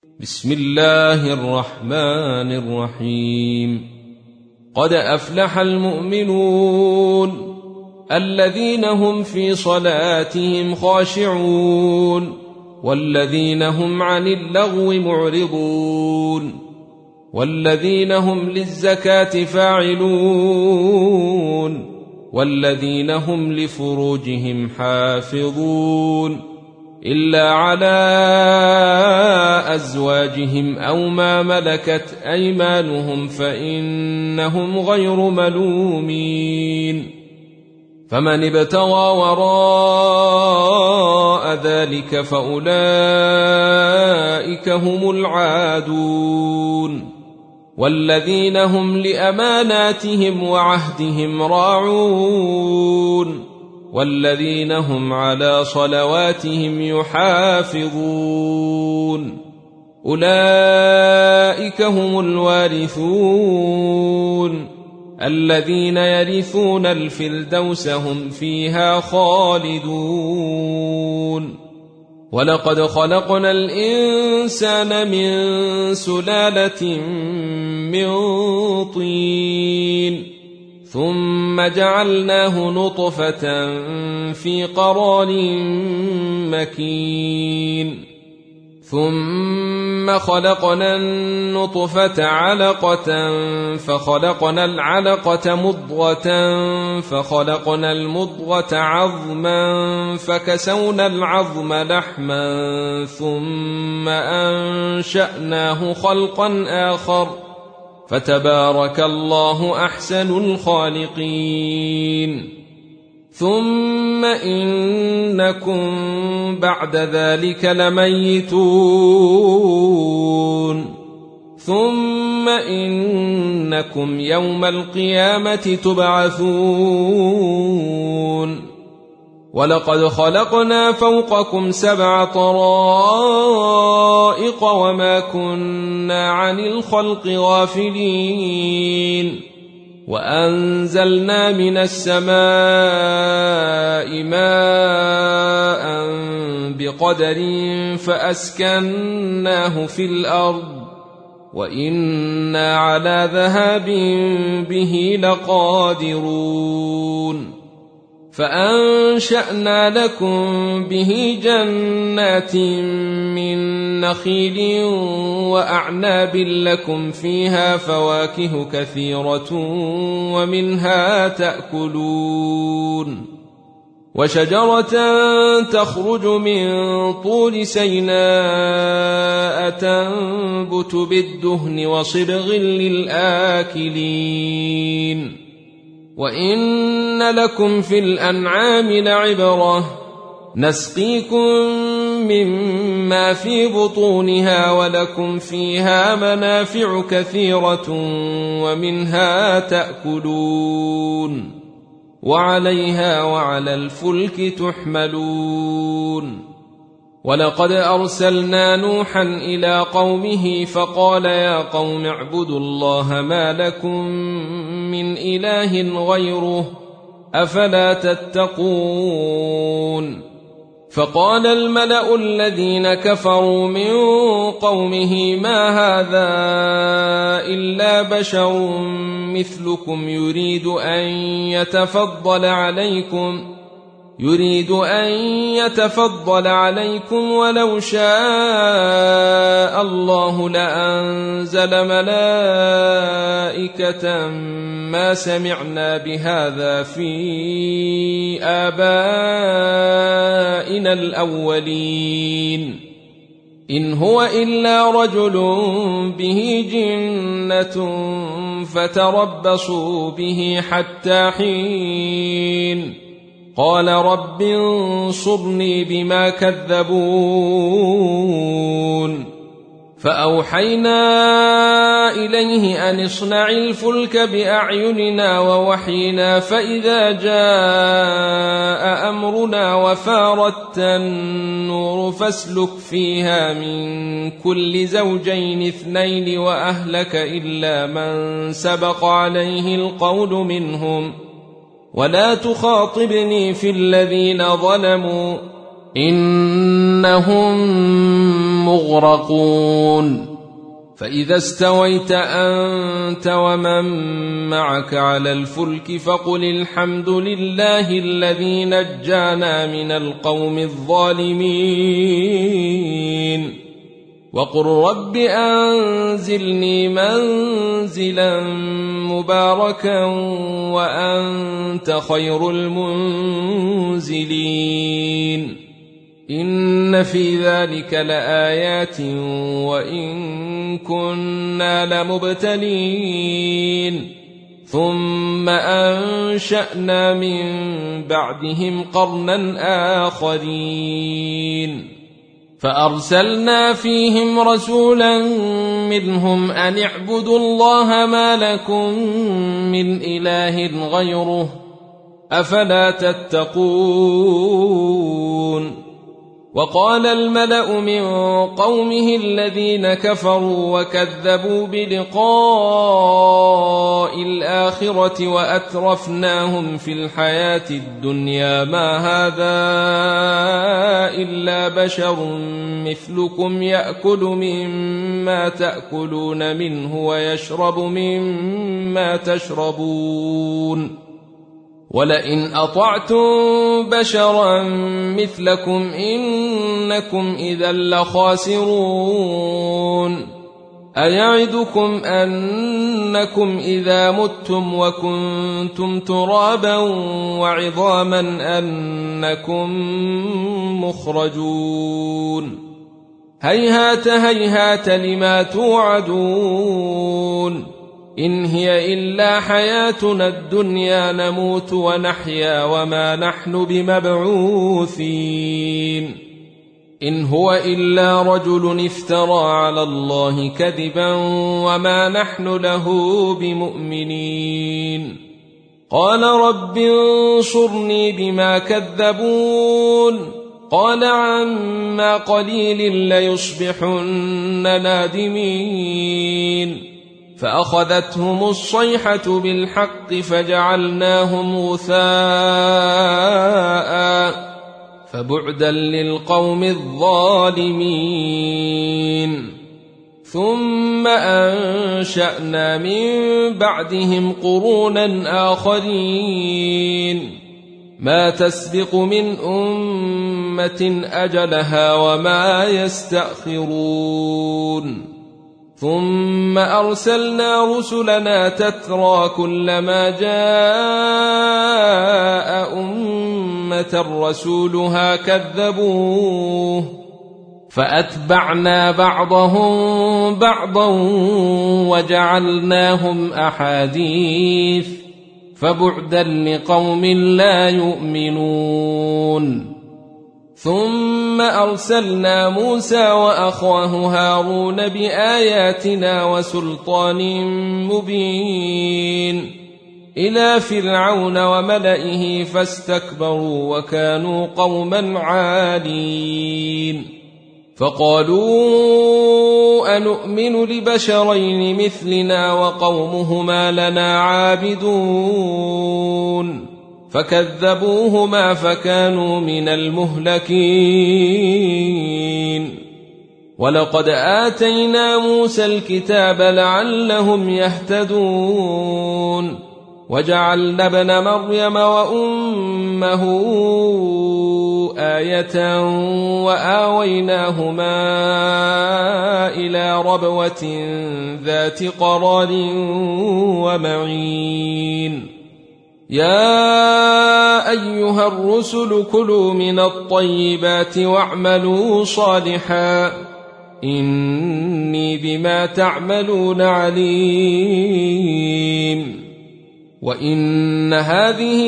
بسم الله الرحمن الرحيم. قد أفلح المؤمنون الذين هم في صلاتهم خاشعون والذين هم عن اللغو معرضون والذين هم للزكاة فاعلون والذين هم لفروجهم حافظون إلا على أزواجهم أو ما ملكت أيمانهم فإنهم غير ملومين. فمن ابتغى وراء ذلك فأولئك هم العادون والذين هم لأماناتهم وعهدهم راعون والذين هم على صلواتهم يحافظون أولئك هم الوارثون الذين يرثون الفردوس هم فيها خالدون. ولقد خلقنا الإنسان من سلالة من طين ثم جعلناه نطفة في قرار مكين ثم خلقنا النطفة علقة فخلقنا العلقة مضغة فخلقنا المضغة عظما فكسونا العظم لحما ثم أنشأناه خلقا آخر فتبارك الله أحسن الخالقين. ثم إنكم بعد ذلك لميتون ثم إنكم يوم القيامة تبعثون. ولقد خلقنا فوقكم 7 طرائق وما كنا عن الخلق غافلين وأنزلنا من السماء ماء بقدر فأسكناه في الأرض وإنا على ذهاب به لقادرون. فأنشأنا لكم به جنات من نخيل وأعناب لكم فيها فواكه كثيرة ومنها تأكلون وشجرة تخرج من طور سيناء تنبت بالدهن وصبغ للآكلين. وإن لكم في الأنعام لعبرة نسقيكم مما في بطونها ولكم فيها منافع كثيرة ومنها تأكلون وعليها وعلى الفلك تحملون. ولقد أرسلنا نوحا إلى قومه فقال يا قوم اعبدوا الله ما لكم من إله غيره أفلا تتقون. فقال الملأ الذين كفروا من قومه ما هذا إلا بشر مثلكم يريد أن يتفضل عليكم ولو شاء الله لأنزل ملائكة ما سمعنا بهذا في آبائنا الأولين إن هو إلا رجل به جنة فتربصوا به حتى حين. قال رب انصرني بما كذبون. فأوحينا إليه أن اصنع الفلك بأعيننا ووحينا فإذا جاء أمرنا وفارت النور فاسلك فيها من كل زوجين 2 وأهلك إلا من سبق عليه القول منهم ولا تخاطبني في الذين ظلموا إنهم مغرقون فإذا استويت أنت ومن معك على الفلك فقل الحمد لله الذي نجانا من القوم الظالمين وقل رب أنزلني منزلا مباركا وأنت خير المنزلين إن في ذلك لآيات وإن كنا لمبتلين ثم أنشأنا من بعدهم قرنا آخرين فأرسلنا فيهم رسولا منهم أن اعبدوا الله ما لكم من إله غيره أفلا تتقون وقال الملأ من قومه الذين كفروا وكذبوا بلقاء الآخرة وأترفناهم في الحياة الدنيا ما هذا إلا بشر مثلكم يأكل مما تأكلون منه ويشرب مما تشربون ولئن أطعتم بشرا مثلكم إنكم إذا لخاسرون أيعدكم أنكم إذا متم وكنتم ترابا وعظاما أنكم مخرجون هيهات هيهات لما توعدون إن هي إلا حياتنا الدنيا نموت ونحيا وما نحن بمبعوثين إن هو إلا رجل افترى على الله كذبا وما نحن له بمؤمنين قال رب انصرني بما كذبون قال عما قليل ليصبحن نادمين فأخذتهم الصيحة بالحق فجعلناهم غثاء فبعدا للقوم الظالمين ثم أنشأنا من بعدهم قرونا آخرين ما تسبق من أمة أجلها وما يستأخرون ثم أرسلنا رسلنا تترى كلما جاء أمة رسولها كذبوه فأتبعنا بعضهم بعضا وجعلناهم أحاديث فبعدا لقوم لا يؤمنون ثم أرسلنا موسى وأخاه هارون بآياتنا وسلطان مبين إلى فرعون وملئه فاستكبروا وكانوا قوما عالين فقالوا أنؤمن لبشرين مثلنا وقومهما لنا عابدون فكذبوهما فكانوا من المهلكين ولقد آتينا موسى الكتاب لعلهم يهتدون وجعلنا ابن مريم وأمه آية وآويناهما إلى ربوة ذات قرار ومعين يا أيها الرسل كلوا من الطيبات واعملوا صالحا إني بما تعملون عليم وإن هذه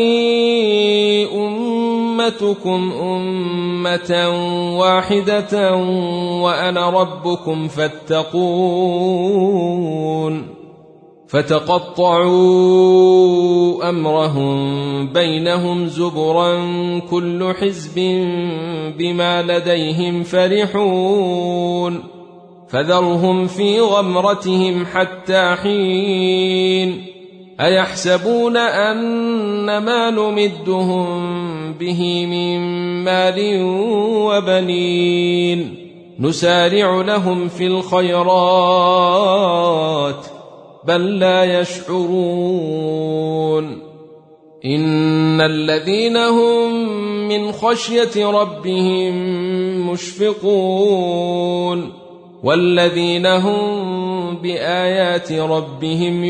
أمتكم أمة واحدة وأنا ربكم فاتقون فتقطعوا أمرهم بينهم زبرا كل حزب بما لديهم فرحون فذرهم في غمرتهم حتى حين أيحسبون أن ما نمدهم به من مال وبنين نسارع لهم في الخيرات بل لا يشعرون إن الذين هم من خشية ربهم مشفقون والذين هم بآيات ربهم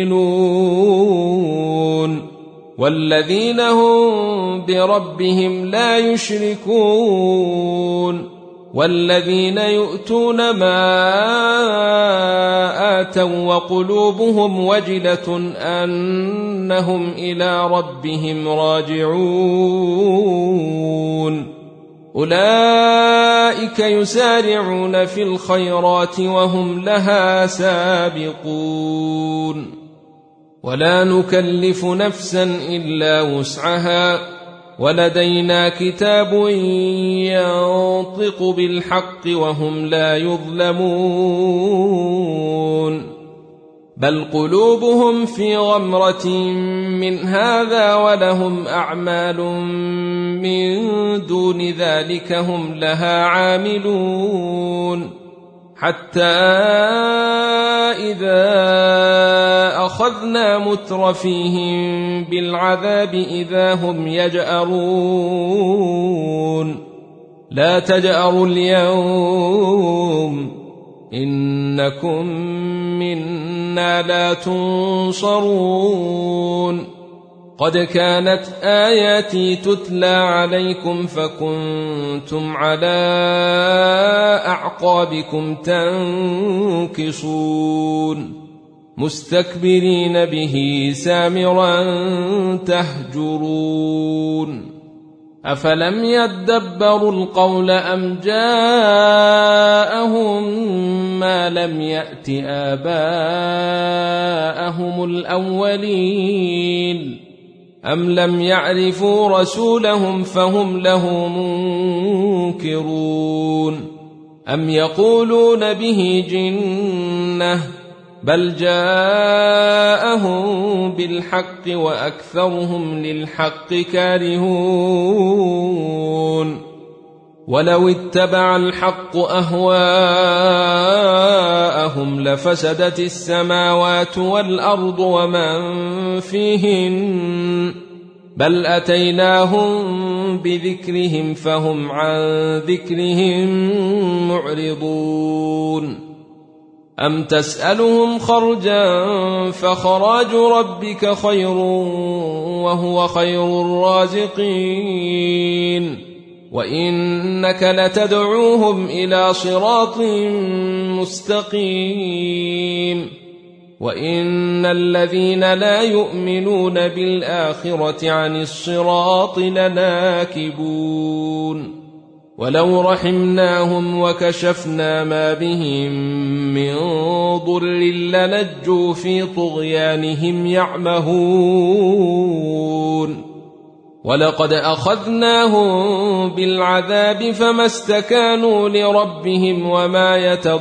يؤمنون والذين هم بربهم لا يشركون والذين يؤتون ما آتوا وقلوبهم وجلة أنهم إلى ربهم راجعون أولئك يسارعون في الخيرات وهم لها سابقون ولا نكلف نفسا إلا وسعها ولدينا كتاب ينطق بالحق وهم لا يظلمون بل قلوبهم في غمرة من هذا ولهم أعمال من دون ذلك هم لها عاملون حتى إذا أخذنا مترفيهم بالعذاب إذا هم يجأرون لا تجأروا اليوم إنكم منا لا تنصرون قد كانت آياتي تتلى عليكم فكنتم على أعقابكم تنكصون مستكبرين به سامرا تهجرون أفلم يدبروا القول أم جاءهم ما لم يأت آباءهم الأولين أم لم يعرفوا رسولهم فهم له منكرون أم يقولون به جنة بل جاءهم بالحق وأكثرهم للحق كارهون ولو اتبع الحق أهواءهم لفسدت السماوات والأرض ومن فيهن بل أتيناهم بذكرهم فهم عن ذكرهم معرضون أم تسألهم خرجا فخراج ربك خير وهو خير الرازقين وإنك لتدعوهم إلى صراط مستقيم وإن الذين لا يؤمنون بالآخرة عن الصراط لناكبون ولو رحمناهم وكشفنا ما بهم من ضر للجوا في طغيانهم يعمهون ولقد أخذناهم بالعذاب فما استكانوا لربهم وما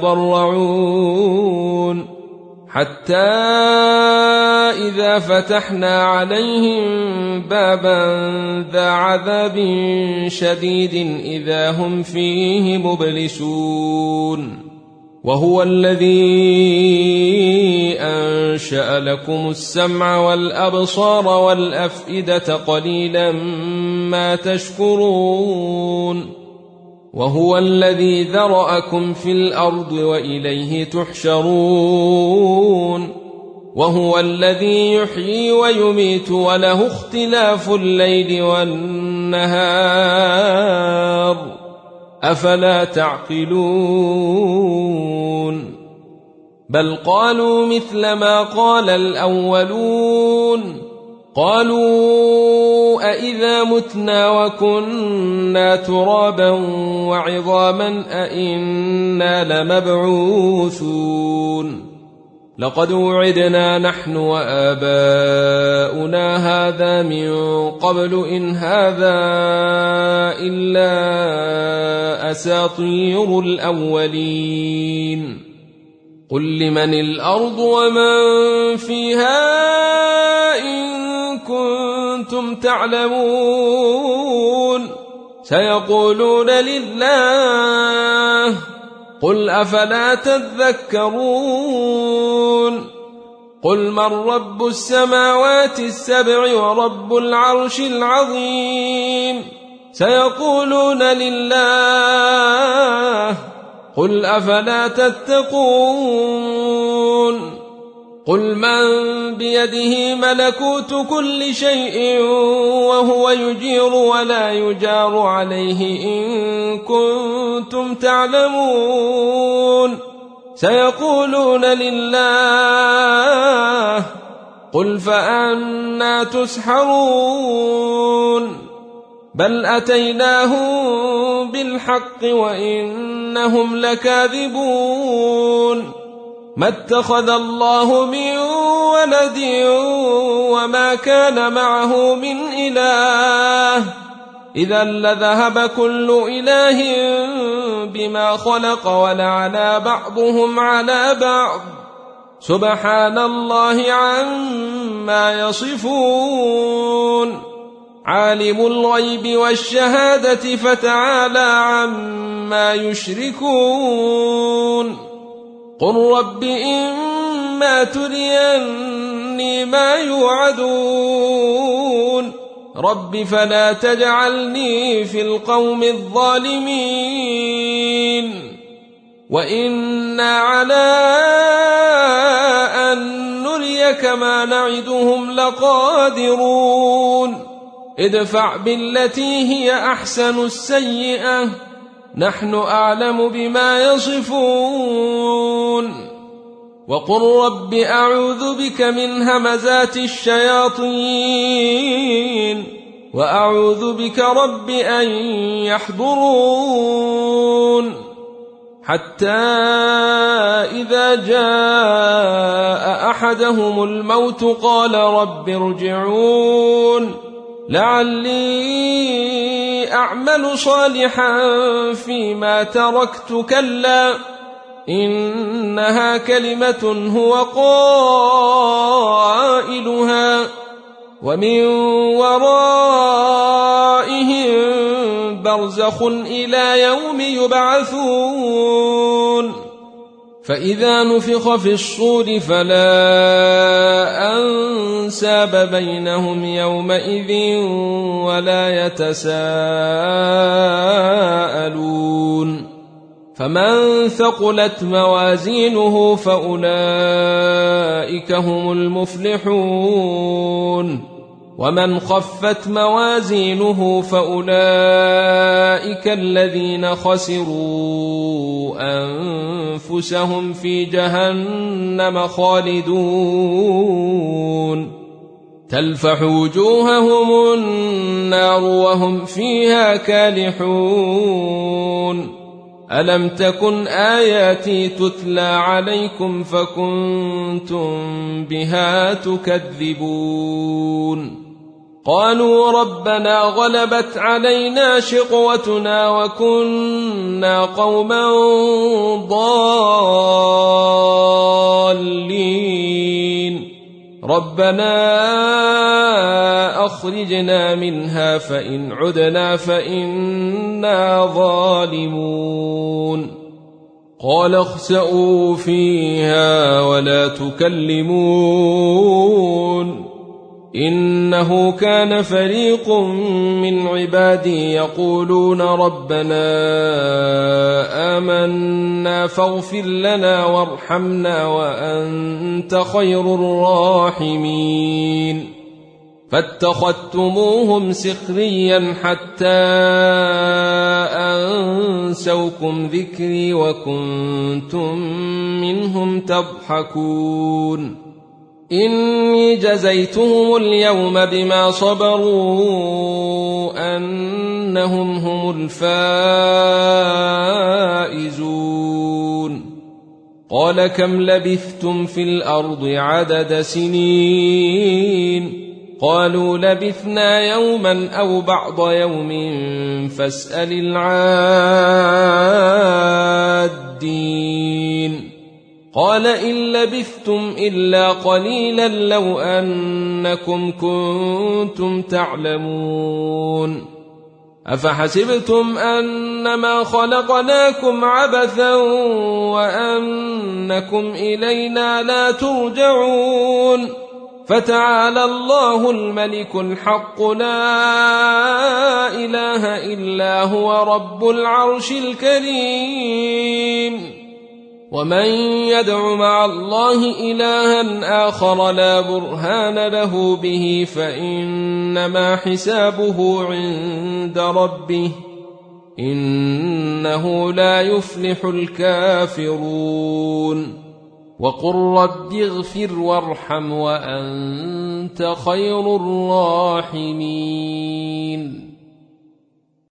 يتضرعون حتى إذا فتحنا عليهم بابا ذا عذاب شديد إذا هم فيه مبلسون وهو الذي أنشأ لكم السمع والأبصار والأفئدة قليلا ما تشكرون وهو الذي ذرأكم في الأرض وإليه تحشرون وهو الذي يحيي ويميت وله اختلاف الليل والنهار أفلا تعقلون بل قالوا مثل ما قال الأولون قالوا أإذا متنا وكنا ترابا وعظاما أإنا لمبعوثون لقد وعدنا نحن وآباؤنا هذا من قبل إن هذا إلا أساطير الأولين قل لمن الأرض ومن فيها إن كنتم تعلمون سيقولون لله قل أفلا تذكرون قل من رب السماوات السبع ورب العرش العظيم سيقولون لله قل أفلا تتقون قل من بيده ملكوت كل شيء وهو يجير ولا يجار عليه إن كنتم تعلمون سيقولون لله قل فأنى تسحرون بل أتيناهم بالحق وإنهم لكاذبون ما اتخذ الله من ولد وما كان معه من إله إذا لذهب كل إله بما خلق ولعلى بعضهم على بعض سبحان الله عما يصفون عالم الغيب والشهادة فتعالى عما يشركون قل رب إما تريني ما يوعدون رب فلا تجعلني في القوم الظالمين وإنا على أن نريك ما نعدهم لقادرون ادفع بالتي هي أحسن السيئة نحن أعلم بما يصفون وقل رب أعوذ بك من همزات الشياطين وأعوذ بك رب أن يحضرون حتى إذا جاء أحدهم الموت قال رب ارجعون لعلي أعمل صالحا فيما تركت كلا إنها كلمة هو قائلها ومن ورائهم برزخ إلى يوم يبعثون فإذا نفخ في الصور فلا أنساب بينهم يومئذ ولا يتساءلون فمن ثقلت موازينه فأولئك هم المفلحون ومن خفت موازينه فأولئك الذين خسروا أنفسهم في جهنم خالدون تلفح وجوههم النار وهم فيها كالحون ألم تكن آياتي تتلى عليكم فكنتم بها تكذبون قالوا ربنا غلبت علينا شقوتنا وكنا قوما ضالين ربنا أخرجنا منها فإن عدنا فإنا ظالمون قال اخسئوا فيها ولا تكلمون إنه كان فريق من عبادي يقولون ربنا آمنا فاغفر لنا وارحمنا وأنت خير الراحمين فاتخذتموهم سخريا حتى أنسوكم ذكري وكنتم منهم تضحكون إني جزيتهم اليوم بما صبروا أنهم هم الفائزون قال كم لبثتم في الأرض عدد سنين قالوا لبثنا يوما أو بعض يوم فاسأل العادين قال إن لبثتم إلا قليلا لو أنكم كنتم تعلمون أفحسبتم أنما خلقناكم عبثا وأنكم إلينا لا ترجعون فتعالى الله الملك الحق لا إله إلا هو رب العرش الكريم ومن يدع مع الله إلها آخر لا برهان له به فإنما حسابه عند ربه إنه لا يفلح الكافرون وقل رب اغفر وارحم وأنت خير الراحمين